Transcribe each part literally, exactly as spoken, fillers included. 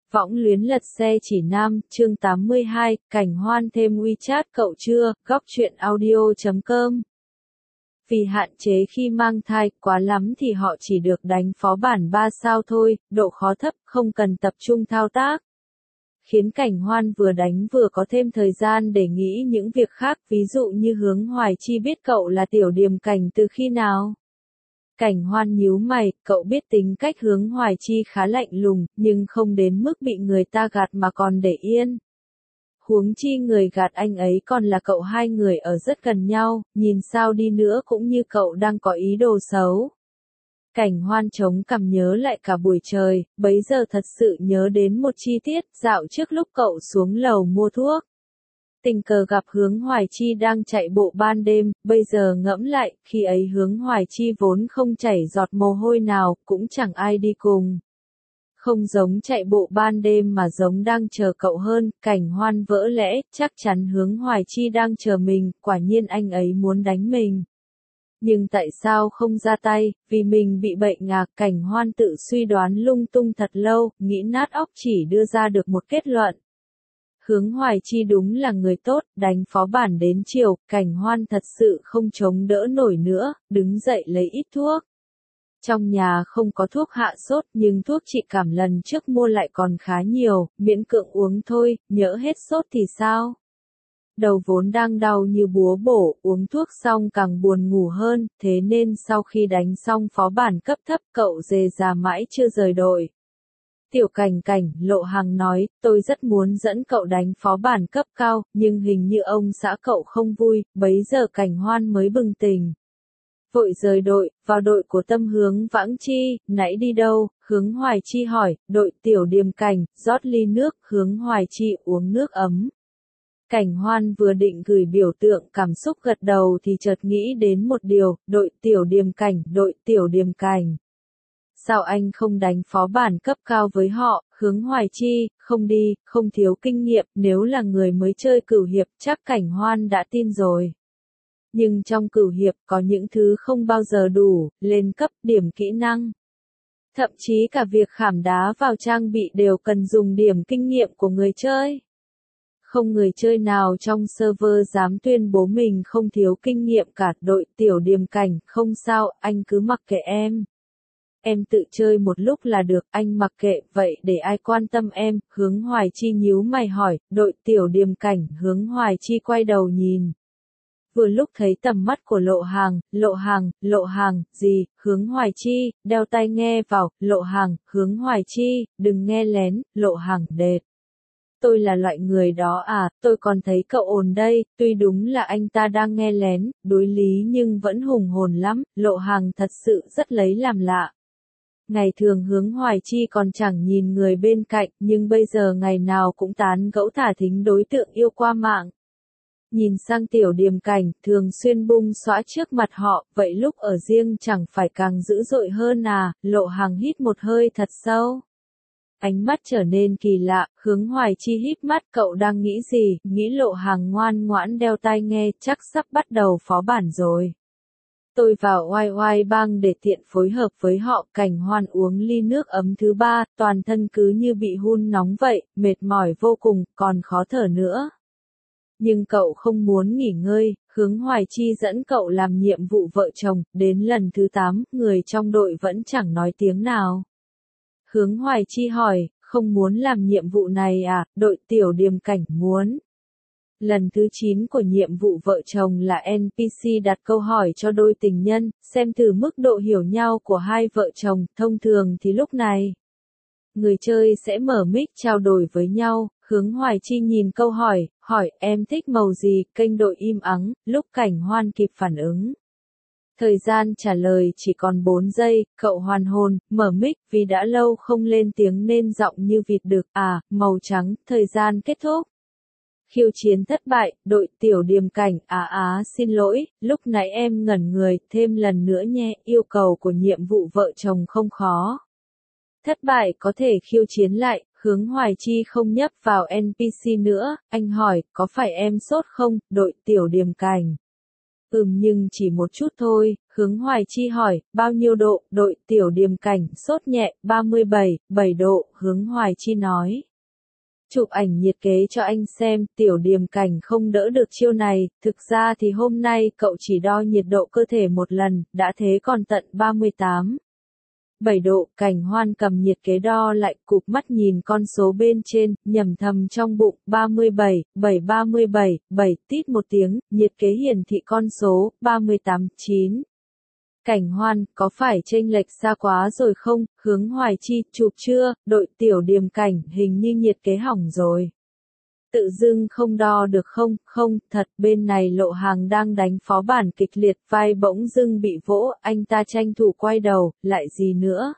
Võng luyến lật xe chỉ nam, chương tám mươi hai, Cảnh Hoan thêm WeChat cậu chưa, góc truyện audio chấm com. Vì hạn chế khi mang thai, quá lắm thì họ chỉ được đánh phó bản ba sao thôi, độ khó thấp, không cần tập trung thao tác. Khiến Cảnh Hoan vừa đánh vừa có thêm thời gian để nghĩ những việc khác, ví dụ như Hướng Hoài Chi biết cậu là Tiểu Điềm Cảnh từ khi nào. Cảnh Hoan nhíu mày, cậu biết tính cách Hướng Hoài Chi khá lạnh lùng, nhưng không đến mức bị người ta gạt mà còn để yên. Huống chi người gạt anh ấy còn là cậu, hai người ở rất gần nhau, nhìn sao đi nữa cũng như cậu đang có ý đồ xấu. Cảnh Hoan chống cằm nhớ lại cả buổi trời, bấy giờ thật sự nhớ đến một chi tiết, dạo trước lúc cậu xuống lầu mua thuốc. Tình cờ gặp Hướng Hoài Chi đang chạy bộ ban đêm, bây giờ ngẫm lại, khi ấy Hướng Hoài Chi vốn không chảy giọt mồ hôi nào, cũng chẳng ai đi cùng. Không giống chạy bộ ban đêm mà giống đang chờ cậu hơn, Cảnh Hoan vỡ lẽ, chắc chắn Hướng Hoài Chi đang chờ mình, quả nhiên anh ấy muốn đánh mình. Nhưng tại sao không ra tay, vì mình bị bệnh ngạc, Cảnh Hoan tự suy đoán lung tung thật lâu, nghĩ nát óc chỉ đưa ra được một kết luận. Hướng Hoài Chi đúng là người tốt, đánh phó bản đến chiều, Cảnh Hoan thật sự không chống đỡ nổi nữa, đứng dậy lấy ít thuốc. Trong nhà không có thuốc hạ sốt nhưng thuốc trị cảm lần trước mua lại còn khá nhiều, miễn cưỡng uống thôi, nhỡ hết sốt thì sao? Đầu vốn đang đau như búa bổ, uống thuốc xong càng buồn ngủ hơn, thế nên sau khi đánh xong phó bản cấp thấp cậu dề già mãi chưa rời đội. Tiểu Cảnh Cảnh, Lộ Hằng nói, tôi rất muốn dẫn cậu đánh phó bản cấp cao, nhưng hình như ông xã cậu không vui, bấy giờ Cảnh Hoan mới bừng tỉnh. Vội rời đội, vào đội của Tâm Hướng Vãng Chi, nãy đi đâu, Hướng Hoài Chi hỏi, đội Tiểu Điềm Cảnh, rót ly nước, Hướng Hoài Chi uống nước ấm. Cảnh Hoan vừa định gửi biểu tượng cảm xúc gật đầu thì chợt nghĩ đến một điều, đội Tiểu Điềm Cảnh, đội Tiểu Điềm Cảnh. Sao anh không đánh phó bản cấp cao với họ, Hướng Hoài Chi, không đi, không thiếu kinh nghiệm, nếu là người mới chơi cửu hiệp chắc Cảnh Hoan đã tin rồi. Nhưng trong cửu hiệp có những thứ không bao giờ đủ, lên cấp, điểm kỹ năng. Thậm chí cả việc khảm đá vào trang bị đều cần dùng điểm kinh nghiệm của người chơi. Không người chơi nào trong server dám tuyên bố mình không thiếu kinh nghiệm cả, đội Tiểu Điềm Cảnh, không sao, anh cứ mặc kệ em. Em tự chơi một lúc là được, anh mặc kệ, vậy để ai quan tâm em, Hướng Hoài Chi nhíu mày hỏi, đội Tiểu Điềm Cảnh, Hướng Hoài Chi quay đầu nhìn. Vừa lúc thấy tầm mắt của Lộ Hàng, Lộ Hàng, Lộ Hàng, gì, Hướng Hoài Chi, đeo tai nghe vào, Lộ Hàng, Hướng Hoài Chi, đừng nghe lén, Lộ Hàng, đệt. Tôi là loại người đó à, tôi còn thấy cậu ồn đây, tuy đúng là anh ta đang nghe lén, đối lý nhưng vẫn hùng hồn lắm, Lộ Hàng thật sự rất lấy làm lạ. Ngày thường Hướng Hoài Chi còn chẳng nhìn người bên cạnh, nhưng bây giờ ngày nào cũng tán gẫu thả thính đối tượng yêu qua mạng. Nhìn sang Tiểu Điềm Cảnh, thường xuyên bung xõa trước mặt họ, vậy lúc ở riêng chẳng phải càng dữ dội hơn à, Lộ Hàng hít một hơi thật sâu. Ánh mắt trở nên kỳ lạ, Hướng Hoài Chi híp mắt, cậu đang nghĩ gì, nghĩ Lộ Hàng ngoan ngoãn đeo tai nghe, chắc sắp bắt đầu phó bản rồi. Tôi vào oai oai bang để tiện phối hợp với họ, Cảnh Hoan uống ly nước ấm thứ ba, toàn thân cứ như bị hun nóng vậy, mệt mỏi vô cùng, còn khó thở nữa. Nhưng cậu không muốn nghỉ ngơi, Hướng Hoài Chi dẫn cậu làm nhiệm vụ vợ chồng, đến lần thứ tám, người trong đội vẫn chẳng nói tiếng nào. Hướng Hoài Chi hỏi, không muốn làm nhiệm vụ này à, đội Tiểu Điềm Cảnh muốn. Lần thứ chín của nhiệm vụ vợ chồng là en pê xê đặt câu hỏi cho đôi tình nhân, xem thử mức độ hiểu nhau của hai vợ chồng, thông thường thì lúc này. Người chơi sẽ mở mic trao đổi với nhau, Hướng Hoài Chi nhìn câu hỏi, hỏi em thích màu gì, kênh đội im ắng, lúc Cảnh Hoan kịp phản ứng. Thời gian trả lời chỉ còn bốn giây, cậu hoàn hồn, mở mic, vì đã lâu không lên tiếng nên giọng như vịt đực, à, màu trắng, thời gian kết thúc. Khiêu chiến thất bại, đội Tiểu Điềm Cảnh, á á xin lỗi, lúc nãy em ngẩn người, thêm lần nữa nhé, yêu cầu của nhiệm vụ vợ chồng không khó. Thất bại có thể khiêu chiến lại, Hướng Hoài Chi không nhấp vào en pê xê nữa, anh hỏi, có phải em sốt không, đội Tiểu Điềm Cảnh. Ừm nhưng chỉ một chút thôi, Hướng Hoài Chi hỏi, bao nhiêu độ, đội, Tiểu Điềm Cảnh, sốt nhẹ, ba mươi bảy, bảy độ, Hướng Hoài Chi nói. Chụp ảnh nhiệt kế cho anh xem, Tiểu Điềm Cảnh không đỡ được chiêu này, thực ra thì hôm nay cậu chỉ đo nhiệt độ cơ thể một lần, đã thế còn tận ba mươi tám. bảy độ, Cảnh Hoan cầm nhiệt kế đo lại, cụp mắt nhìn con số bên trên, nhầm thầm trong bụng, ba mươi bảy, bảy ba mươi bảy, bảy, tít một tiếng, nhiệt kế hiển thị con số, ba mươi tám, chín. Cảnh Hoan, có phải chênh lệch xa quá rồi không? Hướng Hoài Chi, chụp chưa? Đội, Tiểu Điềm Cảnh, hình như nhiệt kế hỏng rồi. Tự dưng không đo được không? Không, thật, bên này Lộ Hàng đang đánh phó bản kịch liệt, vai bỗng dưng bị vỗ, anh ta tranh thủ quay đầu, lại gì nữa?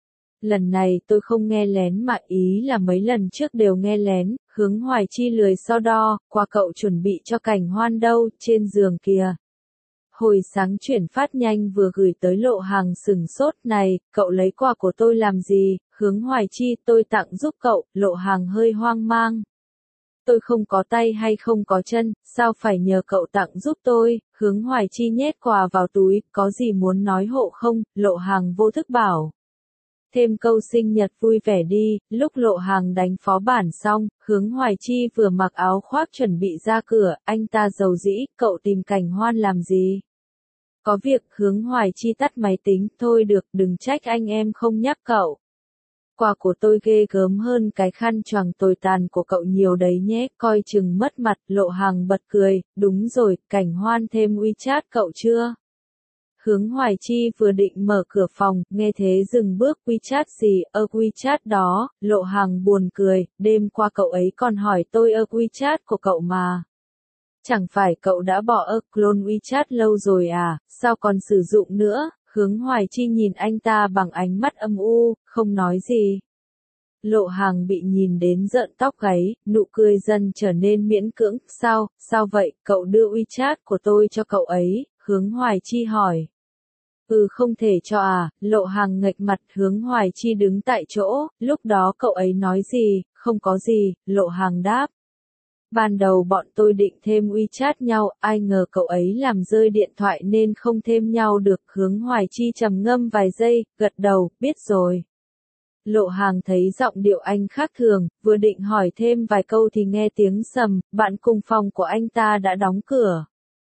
Lần này tôi không nghe lén mà ý là mấy lần trước đều nghe lén, Hướng Hoài Chi lười so đo, qua cậu chuẩn bị cho Cảnh Hoan đâu, trên giường kìa. Hồi sáng chuyển phát nhanh vừa gửi tới Lộ Hàng sừng sốt, này, cậu lấy quà của tôi làm gì? Hướng Hoài Chi, tôi tặng giúp cậu. Lộ Hàng hơi hoang mang. Tôi không có tay hay không có chân, sao phải nhờ cậu tặng giúp tôi? Hướng Hoài Chi nhét quà vào túi, có gì muốn nói hộ không? Lộ Hàng vô thức bảo. Thêm câu sinh nhật vui vẻ đi. Lúc Lộ Hàng đánh phó bản xong, Hướng Hoài Chi vừa mặc áo khoác chuẩn bị ra cửa, anh ta rầu rĩ, cậu tìm Cảnh Hoan làm gì? Có việc. Hướng Hoài Chi tắt máy tính, thôi được, đừng trách anh em không nhắc cậu. Quà của tôi ghê gớm hơn cái khăn choàng tồi tàn của cậu nhiều đấy nhé, coi chừng mất mặt. Lộ Hàng bật cười, đúng rồi, Cảnh Hoan thêm WeChat cậu chưa? Hướng Hoài Chi vừa định mở cửa phòng, nghe thế dừng bước. WeChat gì? Ơ WeChat đó. Lộ Hàng buồn cười, đêm qua cậu ấy còn hỏi tôi ơ WeChat của cậu mà. Chẳng phải cậu đã bỏ ơ clone WeChat lâu rồi à, sao còn sử dụng nữa? Hướng Hoài Chi nhìn anh ta bằng ánh mắt âm u, không nói gì. Lộ Hàng bị nhìn đến rợn tóc gáy, nụ cười dần trở nên miễn cưỡng, sao, sao vậy, cậu đưa WeChat của tôi cho cậu ấy? Hướng Hoài Chi hỏi. Ừ không thể cho à, Lộ Hàng nghệch mặt. Hướng Hoài Chi đứng tại chỗ, lúc đó cậu ấy nói gì? Không có gì, Lộ Hàng đáp. Ban đầu bọn tôi định thêm WeChat nhau, ai ngờ cậu ấy làm rơi điện thoại nên không thêm nhau được. Hướng Hoài Chi trầm ngâm vài giây, gật đầu, biết rồi. Lộ Hàng thấy giọng điệu anh khác thường, vừa định hỏi thêm vài câu thì nghe tiếng sầm, bạn cùng phòng của anh ta đã đóng cửa.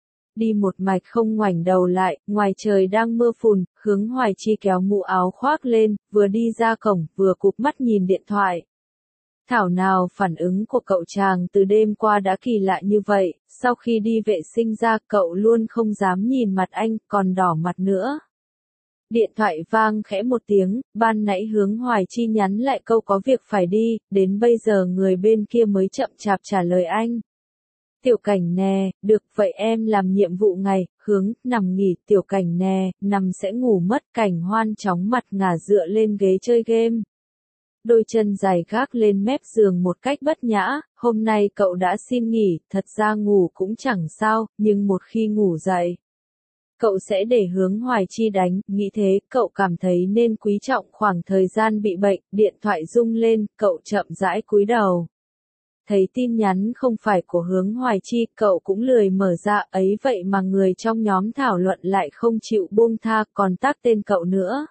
Đi một mạch không ngoảnh đầu lại, ngoài trời đang mưa phùn, Hướng Hoài Chi kéo mũ áo khoác lên, vừa đi ra cổng, vừa cụp mắt nhìn điện thoại. Thảo nào phản ứng của cậu chàng từ đêm qua đã kỳ lạ như vậy, sau khi đi vệ sinh ra cậu luôn không dám nhìn mặt anh, còn đỏ mặt nữa. Điện thoại vang khẽ một tiếng, ban nãy Hướng Hoài Chi nhắn lại câu có việc phải đi, đến bây giờ người bên kia mới chậm chạp trả lời anh. Tiểu Cảnh nè, được vậy em làm nhiệm vụ ngày, Hướng, nằm nghỉ, Tiểu Cảnh nè, nằm sẽ ngủ mất. Cảnh Hoan chóng mặt ngả dựa lên ghế chơi game. Đôi chân dài gác lên mép giường một cách bất nhã, hôm nay cậu đã xin nghỉ, thật ra ngủ cũng chẳng sao, nhưng một khi ngủ dậy, cậu sẽ để Hướng Hoài Chi đánh, nghĩ thế, cậu cảm thấy nên quý trọng khoảng thời gian bị bệnh, điện thoại rung lên, cậu chậm rãi cúi đầu. Thấy tin nhắn không phải của Hướng Hoài Chi, cậu cũng lười mở ra, ấy vậy mà người trong nhóm thảo luận lại không chịu buông tha, còn tag tên cậu nữa.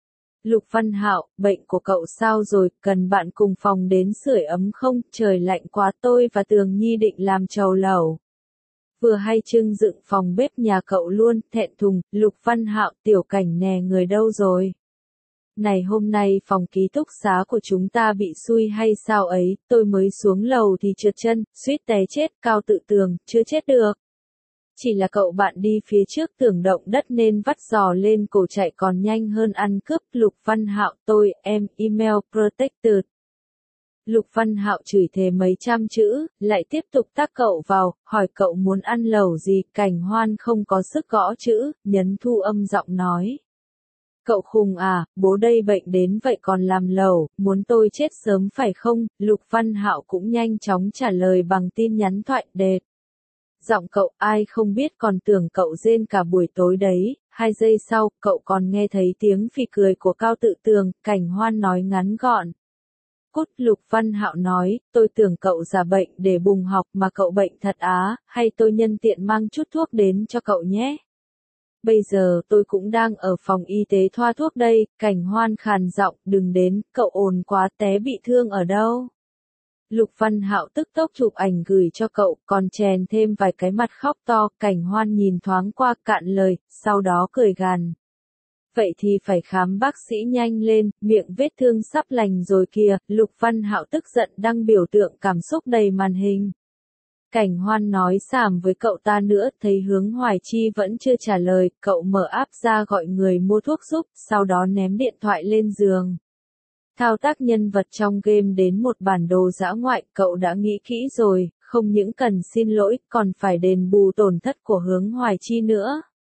Lục Văn Hạo, bệnh của cậu sao rồi, cần bạn cùng phòng đến sưởi ấm không, trời lạnh quá, tôi và Tường Nhi định làm trầu lẩu. Vừa hay trưng dựng phòng bếp nhà cậu luôn, thẹn thùng. Lục Văn Hạo, Tiểu Cảnh nè, người đâu rồi? Này hôm nay phòng ký túc xá của chúng ta bị xui hay sao ấy, tôi mới xuống lầu thì trượt chân, suýt té chết, Cao Tự Tường, chưa chết được. Chỉ là cậu bạn đi phía trước tưởng động đất nên vắt giò lên cổ chạy còn nhanh hơn ăn cướp. Lục Văn Hạo, tôi, em, email protected. Lục Văn Hạo chửi thề mấy trăm chữ, lại tiếp tục tag cậu vào, hỏi cậu muốn ăn lẩu gì. Cảnh Hoan không có sức gõ chữ, nhấn thu âm giọng nói. Cậu khùng à, bố đây bệnh đến vậy còn làm lẩu, muốn tôi chết sớm phải không? Lục Văn Hạo cũng nhanh chóng trả lời bằng tin nhắn thoại đệt. Giọng cậu ai không biết còn tưởng cậu rên cả buổi tối đấy. Hai giây sau, cậu còn nghe thấy tiếng phì cười của Cao Tự Tường. Cảnh Hoan nói ngắn gọn. cút, Lục Văn Hạo nói, tôi tưởng cậu giả bệnh để bùng học mà cậu bệnh thật á, hay tôi nhân tiện mang chút thuốc đến cho cậu nhé. Bây giờ tôi cũng đang ở phòng y tế thoa thuốc đây, Cảnh Hoan khàn giọng, đừng đến, cậu ồn quá, té bị thương ở đâu. Lục Văn Hạo tức tốc chụp ảnh gửi cho cậu, còn chèn thêm vài cái mặt khóc to, Cảnh Hoan nhìn thoáng qua cạn lời, sau đó cười gằn. Vậy thì phải khám bác sĩ nhanh lên, miệng vết thương sắp lành rồi kìa, Lục Văn Hạo tức giận đăng biểu tượng cảm xúc đầy màn hình. Cảnh Hoan nói xàm với cậu ta nữa, thấy Hướng Hoài Chi vẫn chưa trả lời, cậu mở app ra gọi người mua thuốc giúp, sau đó ném điện thoại lên giường. Thao tác nhân vật trong game đến một bản đồ dã ngoại, cậu đã nghĩ kỹ rồi, không những cần xin lỗi, còn phải đền bù tổn thất của Hướng Hoài Chi nữa.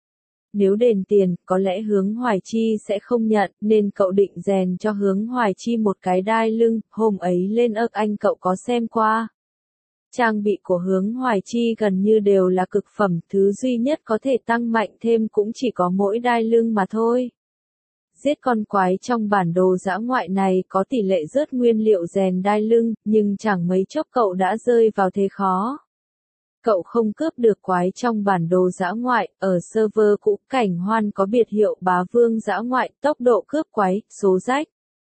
Nếu đền tiền, có lẽ Hướng Hoài Chi sẽ không nhận, nên cậu định rèn cho Hướng Hoài Chi một cái đai lưng, hôm ấy lên ức anh cậu có xem qua. Trang bị của Hướng Hoài Chi gần như đều là cực phẩm, thứ duy nhất có thể tăng mạnh thêm cũng chỉ có mỗi đai lưng mà thôi. Giết con quái trong bản đồ dã ngoại này có tỷ lệ rớt nguyên liệu rèn đai lưng, nhưng chẳng mấy chốc cậu đã rơi vào thế khó. Cậu không cướp được quái trong bản đồ dã ngoại, ở server cũ Cảnh Hoan có biệt hiệu bá vương dã ngoại, tốc độ cướp quái, số rách.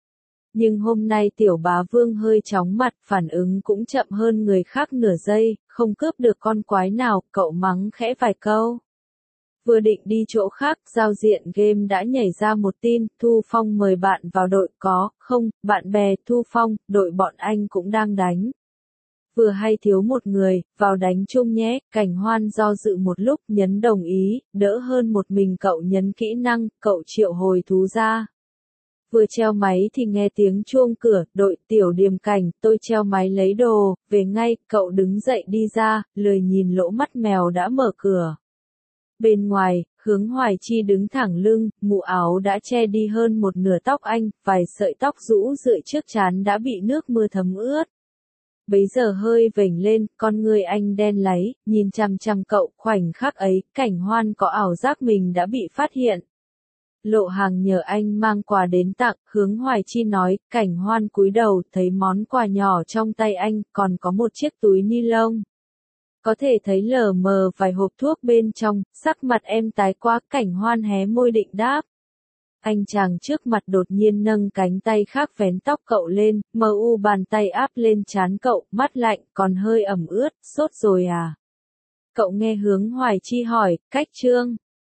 Nhưng hôm nay tiểu bá vương hơi chóng mặt, phản ứng cũng chậm hơn người khác nửa giây, không cướp được con quái nào, cậu mắng khẽ vài câu. Vừa định đi chỗ khác, giao diện game đã nhảy ra một tin, Thu Phong mời bạn vào đội, có, không, bạn bè, Thu Phong, đội bọn anh cũng đang đánh. Vừa hay thiếu một người, vào đánh chung nhé, Cảnh Hoan do dự một lúc, nhấn đồng ý, đỡ hơn một mình cậu nhấn kỹ năng, cậu triệu hồi thú ra. Vừa treo máy thì nghe tiếng chuông cửa, đội Tiểu Điềm Cảnh, tôi treo máy lấy đồ, về ngay, cậu đứng dậy đi ra, lười nhìn lỗ mắt mèo đã mở cửa. Bên ngoài, Hướng Hoài Chi đứng thẳng lưng, mũ áo đã che đi hơn một nửa tóc anh, vài sợi tóc rũ rượi trước trán đã bị nước mưa thấm ướt. Bấy giờ hơi vểnh lên, con người anh đen láy, nhìn chằm chằm cậu, khoảnh khắc ấy, Cảnh Hoan có ảo giác mình đã bị phát hiện. Lộ Hàng nhờ anh mang quà đến tặng, Hướng Hoài Chi nói, Cảnh Hoan cúi đầu, thấy món quà nhỏ trong tay anh, còn có một chiếc túi ni lông. Có thể thấy lờ mờ vài hộp thuốc bên trong, sắc mặt em tái quá, Cảnh Hoan hé môi định đáp. Anh chàng trước mặt đột nhiên nâng cánh tay khác vén tóc cậu lên, mờ u bàn tay áp lên trán cậu, mắt lạnh, còn hơi ẩm ướt, sốt rồi à? Cậu nghe Hướng Hoài Chi hỏi, cách trương.